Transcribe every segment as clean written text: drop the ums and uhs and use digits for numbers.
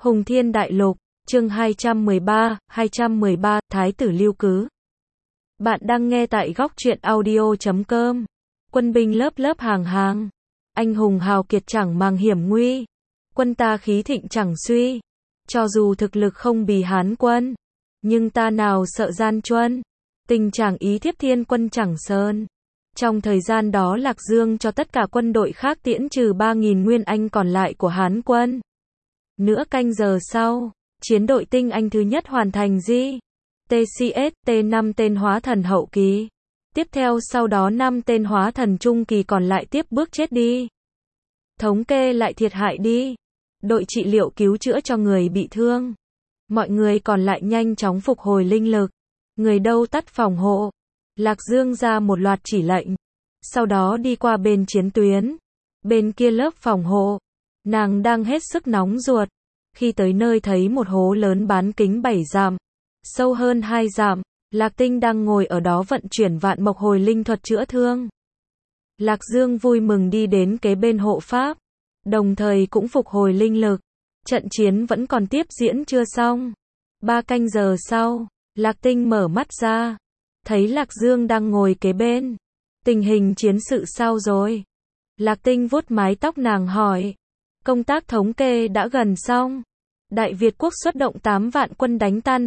Hùng Thiên Đại Lục, chương 213, Thái tử Lưu Cứ. Bạn đang nghe tại góc truyện audio.com. Quân binh lớp lớp hàng hàng. Anh hùng hào kiệt chẳng màng hiểm nguy. Quân ta khí thịnh chẳng suy. Cho dù thực lực không bì Hán quân, nhưng ta nào sợ gian truân. Tình chẳng ý thiếp thiên quân chẳng sơn. Trong thời gian đó Lạc Dương cho tất cả quân đội khác tiễn trừ 3.000 nguyên anh còn lại của Hán quân. Nửa canh giờ sau, chiến đội tinh anh thứ nhất hoàn thành di TCS, T5 tên hóa thần hậu kỳ. Tiếp theo sau đó 5 tên hóa thần trung kỳ còn lại tiếp bước chết đi. Thống kê lại thiệt hại đi. Đội trị liệu cứu chữa cho người bị thương. Mọi người còn lại nhanh chóng phục hồi linh lực. Người đâu tắt phòng hộ. Lạc Dương ra một loạt chỉ lệnh. Sau đó đi qua bên chiến tuyến. Bên kia lớp phòng hộ. Nàng đang hết sức nóng ruột. Khi tới nơi thấy một hố lớn bán kính 7 dặm, sâu hơn 2 dặm, Lạc Tinh đang ngồi ở đó vận chuyển vạn mộc hồi linh thuật chữa thương. Lạc Dương vui mừng đi đến kế bên hộ pháp, đồng thời cũng phục hồi linh lực. Trận chiến vẫn còn tiếp diễn chưa xong. 3 canh giờ sau, Lạc Tinh mở mắt ra, thấy Lạc Dương đang ngồi kế bên. Tình hình chiến sự sao rồi? Lạc Tinh vuốt mái tóc nàng hỏi. Công tác thống kê đã gần xong. Đại Việt quốc xuất động 8 vạn quân đánh tan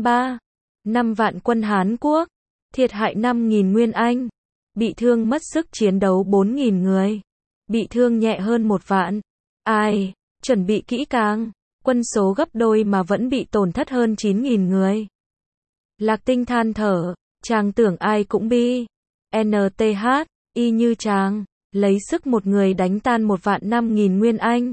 5 vạn quân Hán quốc, thiệt hại 5.000 nguyên anh, bị thương mất sức chiến đấu 4.000 người, bị thương nhẹ hơn 1 vạn. Ai, chuẩn bị kỹ càng, quân số gấp đôi mà vẫn bị tổn thất hơn 9.000 người. Lạc Tinh than thở, chàng tưởng ai cũng bi. NTH, y như chàng, lấy sức một người đánh tan 1 vạn 5.000 nguyên anh.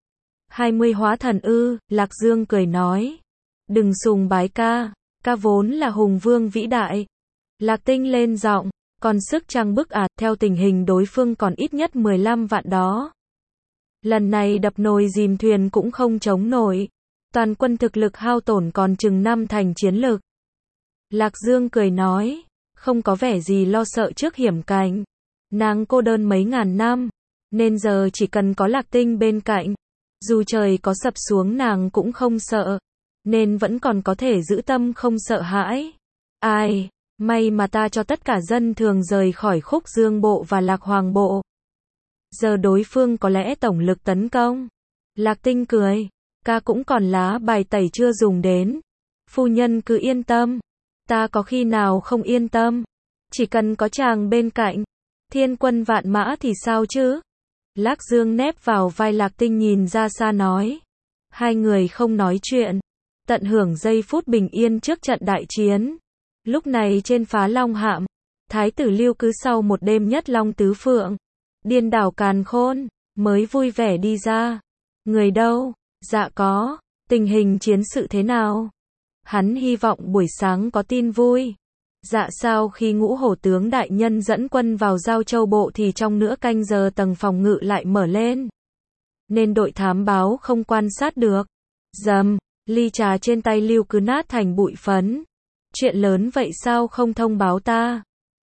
20 hóa thần ư, Lạc Dương cười nói. Đừng sùng bái ca vốn là hùng vương vĩ đại. Lạc Tinh lên giọng, còn sức chăng bức theo tình hình đối phương còn ít nhất 15 vạn đó. Lần này đập nồi dìm thuyền cũng không chống nổi. Toàn quân thực lực hao tổn còn chừng 5 thành chiến lực. Lạc Dương cười nói, không có vẻ gì lo sợ trước hiểm cảnh. Nàng cô đơn mấy ngàn năm, nên giờ chỉ cần có Lạc Tinh bên cạnh. Dù trời có sập xuống nàng cũng không sợ, nên vẫn còn có thể giữ tâm không sợ hãi. Ai, may mà ta cho tất cả dân thường rời khỏi Khúc Dương bộ và Lạc Hoàng bộ. Giờ đối phương có lẽ tổng lực tấn công. Lạc Tinh cười, ca cũng còn lá bài tẩy chưa dùng đến. Phu nhân cứ yên tâm, ta có khi nào không yên tâm. Chỉ cần có chàng bên cạnh, thiên quân vạn mã thì sao chứ? Lạc Dương nép vào vai Lạc Tinh nhìn ra xa nói. Hai người không nói chuyện, tận hưởng giây phút bình yên trước trận đại chiến. Lúc này trên Phá Long Hạm, Thái tử Lưu Cứ sau một đêm nhất long tứ phượng, điên đảo càn khôn, mới vui vẻ đi ra. Người đâu? Dạ có. Tình hình chiến sự thế nào? Hắn hy vọng buổi sáng có tin vui. Dạ sau khi Ngũ Hổ tướng đại nhân dẫn quân vào Giao Châu bộ thì trong nửa canh giờ tầng phòng ngự lại mở lên, nên đội thám báo không quan sát được. Dầm, ly trà trên tay Lưu Cứ nát thành bụi phấn. Chuyện lớn vậy sao không thông báo ta?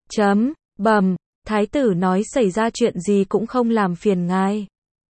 Bầm, thái tử nói xảy ra chuyện gì cũng không làm phiền ngài.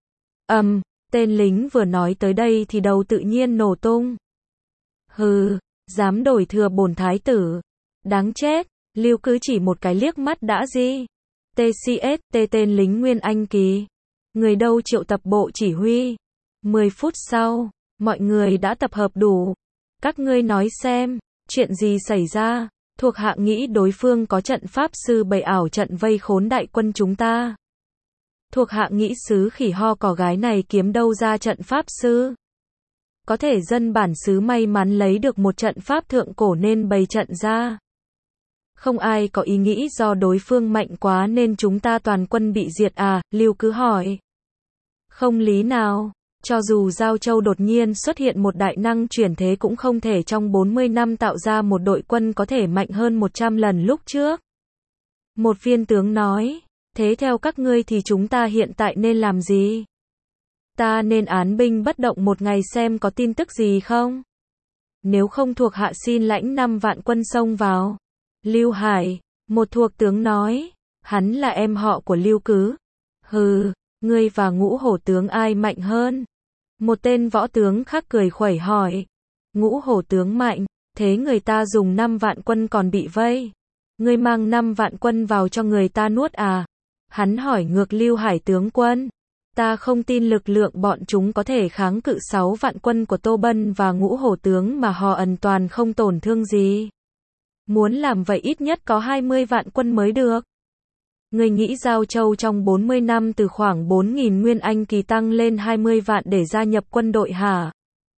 Tên lính vừa nói tới đây thì đầu tự nhiên nổ tung. Hừ, dám đổi thừa bổn thái tử. Đáng chết, Lưu Cứ chỉ một cái liếc mắt đã gì? TCS, tên lính Nguyên Anh kỳ. Người đâu triệu tập bộ chỉ huy. 10 phút sau, mọi người đã tập hợp đủ. Các ngươi nói xem, chuyện gì xảy ra? Thuộc hạ nghĩ đối phương có trận pháp sư bày ảo trận vây khốn đại quân chúng ta. Thuộc hạ nghĩ xứ khỉ ho cỏ gái này kiếm đâu ra trận pháp sư? Có thể dân bản xứ may mắn lấy được một trận pháp thượng cổ nên bày trận ra. Không ai có ý nghĩ do đối phương mạnh quá nên chúng ta toàn quân bị diệt à? Lưu Cứ hỏi. Không lý nào, cho dù Giao Châu đột nhiên xuất hiện một đại năng chuyển thế cũng không thể trong 40 năm tạo ra một đội quân có thể mạnh hơn 100 lần lúc trước. Một viên tướng nói, thế theo các ngươi thì chúng ta hiện tại nên làm gì? Ta nên án binh bất động một ngày xem có tin tức gì không? Nếu không thuộc hạ xin lãnh 5 vạn quân xông vào. Lưu Hải, một thuộc tướng nói, hắn là em họ của Lưu Cứ. Hừ, ngươi và Ngũ Hổ tướng ai mạnh hơn? Một tên võ tướng khác cười khuẩy hỏi. Ngũ hổ tướng mạnh, thế người ta dùng 5 vạn quân còn bị vây. Ngươi mang 5 vạn quân vào cho người ta nuốt à? Hắn hỏi ngược Lưu Hải tướng quân. Ta không tin lực lượng bọn chúng có thể kháng cự 6 vạn quân của Tô Bân và Ngũ hổ tướng mà họ ẩn toàn không tổn thương gì. Muốn làm vậy ít nhất có 20 vạn quân mới được. Người nghĩ Giao Châu trong 40 năm từ khoảng 4.000 nguyên anh kỳ tăng lên 20 vạn để gia nhập quân đội hả?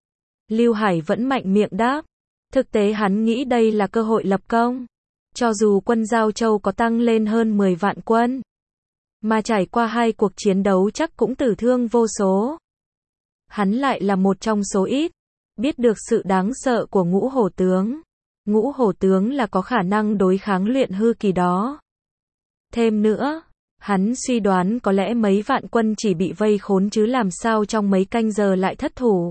Lưu Hải vẫn mạnh miệng đáp. Thực tế hắn nghĩ đây là cơ hội lập công. Cho dù quân Giao Châu có tăng lên hơn 10 vạn quân, mà trải qua 2 cuộc chiến đấu chắc cũng tử thương vô số. Hắn lại là một trong số ít biết được sự đáng sợ của Ngũ hổ tướng. Ngũ hổ tướng là có khả năng đối kháng luyện hư kỳ đó. Thêm nữa, hắn suy đoán có lẽ mấy vạn quân chỉ bị vây khốn chứ làm sao trong mấy canh giờ lại thất thủ.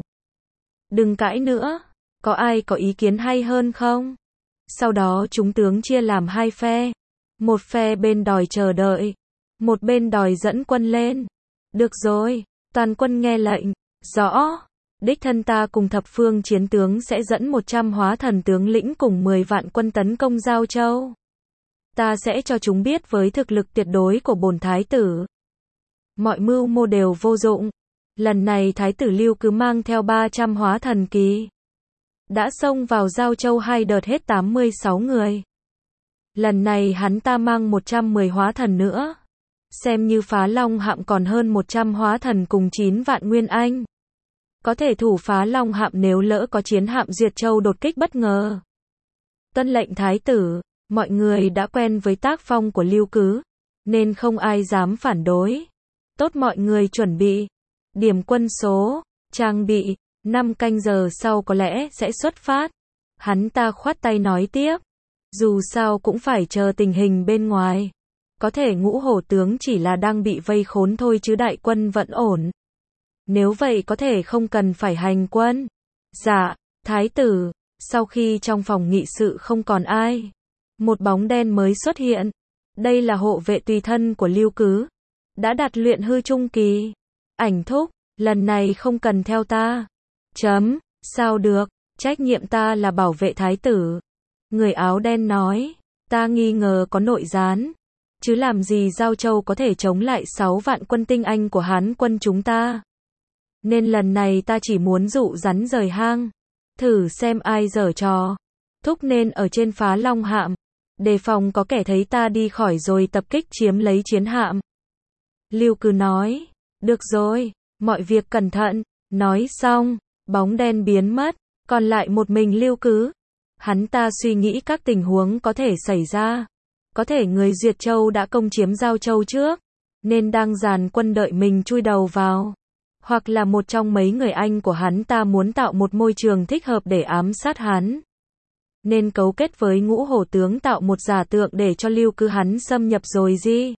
Đừng cãi nữa, có ai có ý kiến hay hơn không? Sau đó chúng tướng chia làm 2 phe. Một phe bên đòi chờ đợi, một bên đòi dẫn quân lên. Được rồi, toàn quân nghe lệnh. Rõ. Đích thân ta cùng thập phương chiến tướng sẽ dẫn 100 hóa thần tướng lĩnh cùng 10 vạn quân tấn công Giao Châu. Ta sẽ cho chúng biết với thực lực tuyệt đối của bổn thái tử. Mọi mưu mô đều vô dụng. Lần này thái tử Lưu cứ mang theo 300 hóa thần kỳ. Đã xông vào Giao Châu 2 đợt hết 86 người. Lần này hắn ta mang 110 hóa thần nữa. Xem như Phá Long Hạm còn hơn 100 hóa thần cùng 9 vạn nguyên anh. Có thể thủ Phá Long Hạm nếu lỡ có chiến hạm Duyệt Châu đột kích bất ngờ. Tuân lệnh thái tử, mọi người đã quen với tác phong của Lưu Cứ, nên không ai dám phản đối. Tốt, mọi người chuẩn bị. Điểm quân số, trang bị, 5 canh giờ sau có lẽ sẽ xuất phát. Hắn ta khoát tay nói tiếp. Dù sao cũng phải chờ tình hình bên ngoài. Có thể Ngũ hổ tướng chỉ là đang bị vây khốn thôi chứ đại quân vẫn ổn. Nếu vậy có thể không cần phải hành quân. Dạ, thái tử. Sau khi trong phòng nghị sự không còn ai, một bóng đen mới xuất hiện. Đây là hộ vệ tùy thân của Lưu Cứ. Đã đạt luyện hư trung kỳ. Ảnh thúc, lần này không cần theo ta. Chấm, sao được, trách nhiệm ta là bảo vệ thái tử. Người áo đen nói, ta nghi ngờ có nội gián. Chứ làm gì Giao Châu có thể chống lại 6 vạn quân tinh anh của Hán quân chúng ta. Nên lần này ta chỉ muốn dụ rắn rời hang. Thử xem ai giở trò. Thúc nên ở trên Phá Long Hạm. Đề phòng có kẻ thấy ta đi khỏi rồi tập kích chiếm lấy chiến hạm. Lưu Cứ nói. Được rồi, mọi việc cẩn thận. Nói xong, bóng đen biến mất. Còn lại một mình Lưu Cứ. Hắn ta suy nghĩ các tình huống có thể xảy ra. Có thể người Duyệt Châu đã công chiếm Giao Châu trước, nên đang dàn quân đợi mình chui đầu vào. Hoặc là một trong mấy người anh của hắn ta muốn tạo một môi trường thích hợp để ám sát hắn. Nên cấu kết với Ngũ hổ tướng tạo một giả tượng để cho Lưu Cứ hắn xâm nhập rồi gì.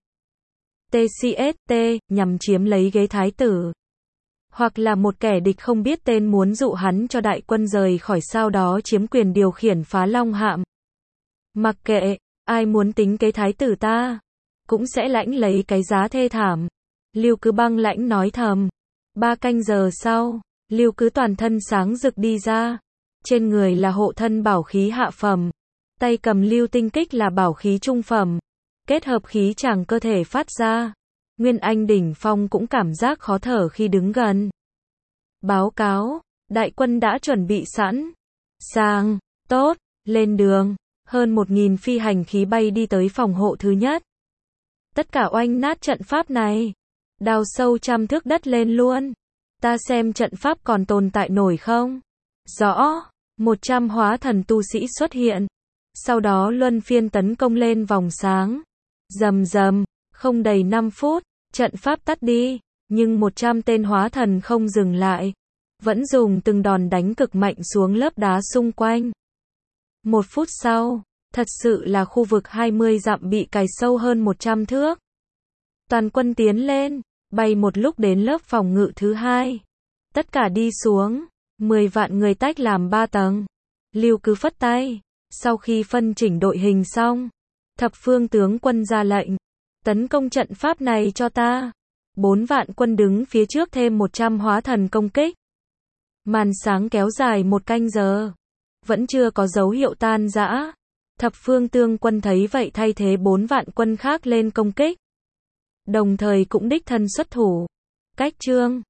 TCST, nhằm chiếm lấy ghế thái tử. Hoặc là một kẻ địch không biết tên muốn dụ hắn cho đại quân rời khỏi, sau đó chiếm quyền điều khiển Phá Long Hạm. Mặc kệ, ai muốn tính kế thái tử ta, cũng sẽ lãnh lấy cái giá thê thảm. Lưu Cứ băng lãnh nói thầm. 3 canh giờ sau, Lưu Cứ toàn thân sáng rực đi ra. Trên người là hộ thân bảo khí hạ phẩm. Tay cầm lưu tinh kích là bảo khí trung phẩm. Kết hợp khí tràng cơ thể phát ra. Nguyên anh đỉnh phong cũng cảm giác khó thở khi đứng gần. Báo cáo, đại quân đã chuẩn bị sẵn. Sàng, tốt, lên đường. Hơn 1.000 phi hành khí bay đi tới phòng hộ thứ nhất. Tất cả oanh nát trận pháp này. Đào sâu 100 thước đất lên luôn. Ta xem trận pháp còn tồn tại nổi không? Rõ. 100 hóa thần tu sĩ xuất hiện. Sau đó luân phiên tấn công lên vòng sáng. Rầm rầm, không đầy 5 phút, trận pháp tắt đi. Nhưng 100 tên hóa thần không dừng lại. Vẫn dùng từng đòn đánh cực mạnh xuống lớp đá xung quanh. 1 phút sau, thật sự là khu vực 20 dặm bị cày sâu hơn 100 thước. Toàn quân tiến lên, bay một lúc đến lớp phòng ngự thứ 2. Tất cả đi xuống, 10 vạn người tách làm 3 tầng. Lưu Cứ phất tay. Sau khi phân chỉnh đội hình xong, thập phương tướng quân ra lệnh. Tấn công trận pháp này cho ta. 4 vạn quân đứng phía trước thêm 100 hóa thần công kích. Màn sáng kéo dài 1 canh giờ. Vẫn chưa có dấu hiệu tan rã. Thập phương tương quân thấy vậy thay thế 4 vạn quân khác lên công kích. Đồng thời cũng đích thân xuất thủ. Cách chương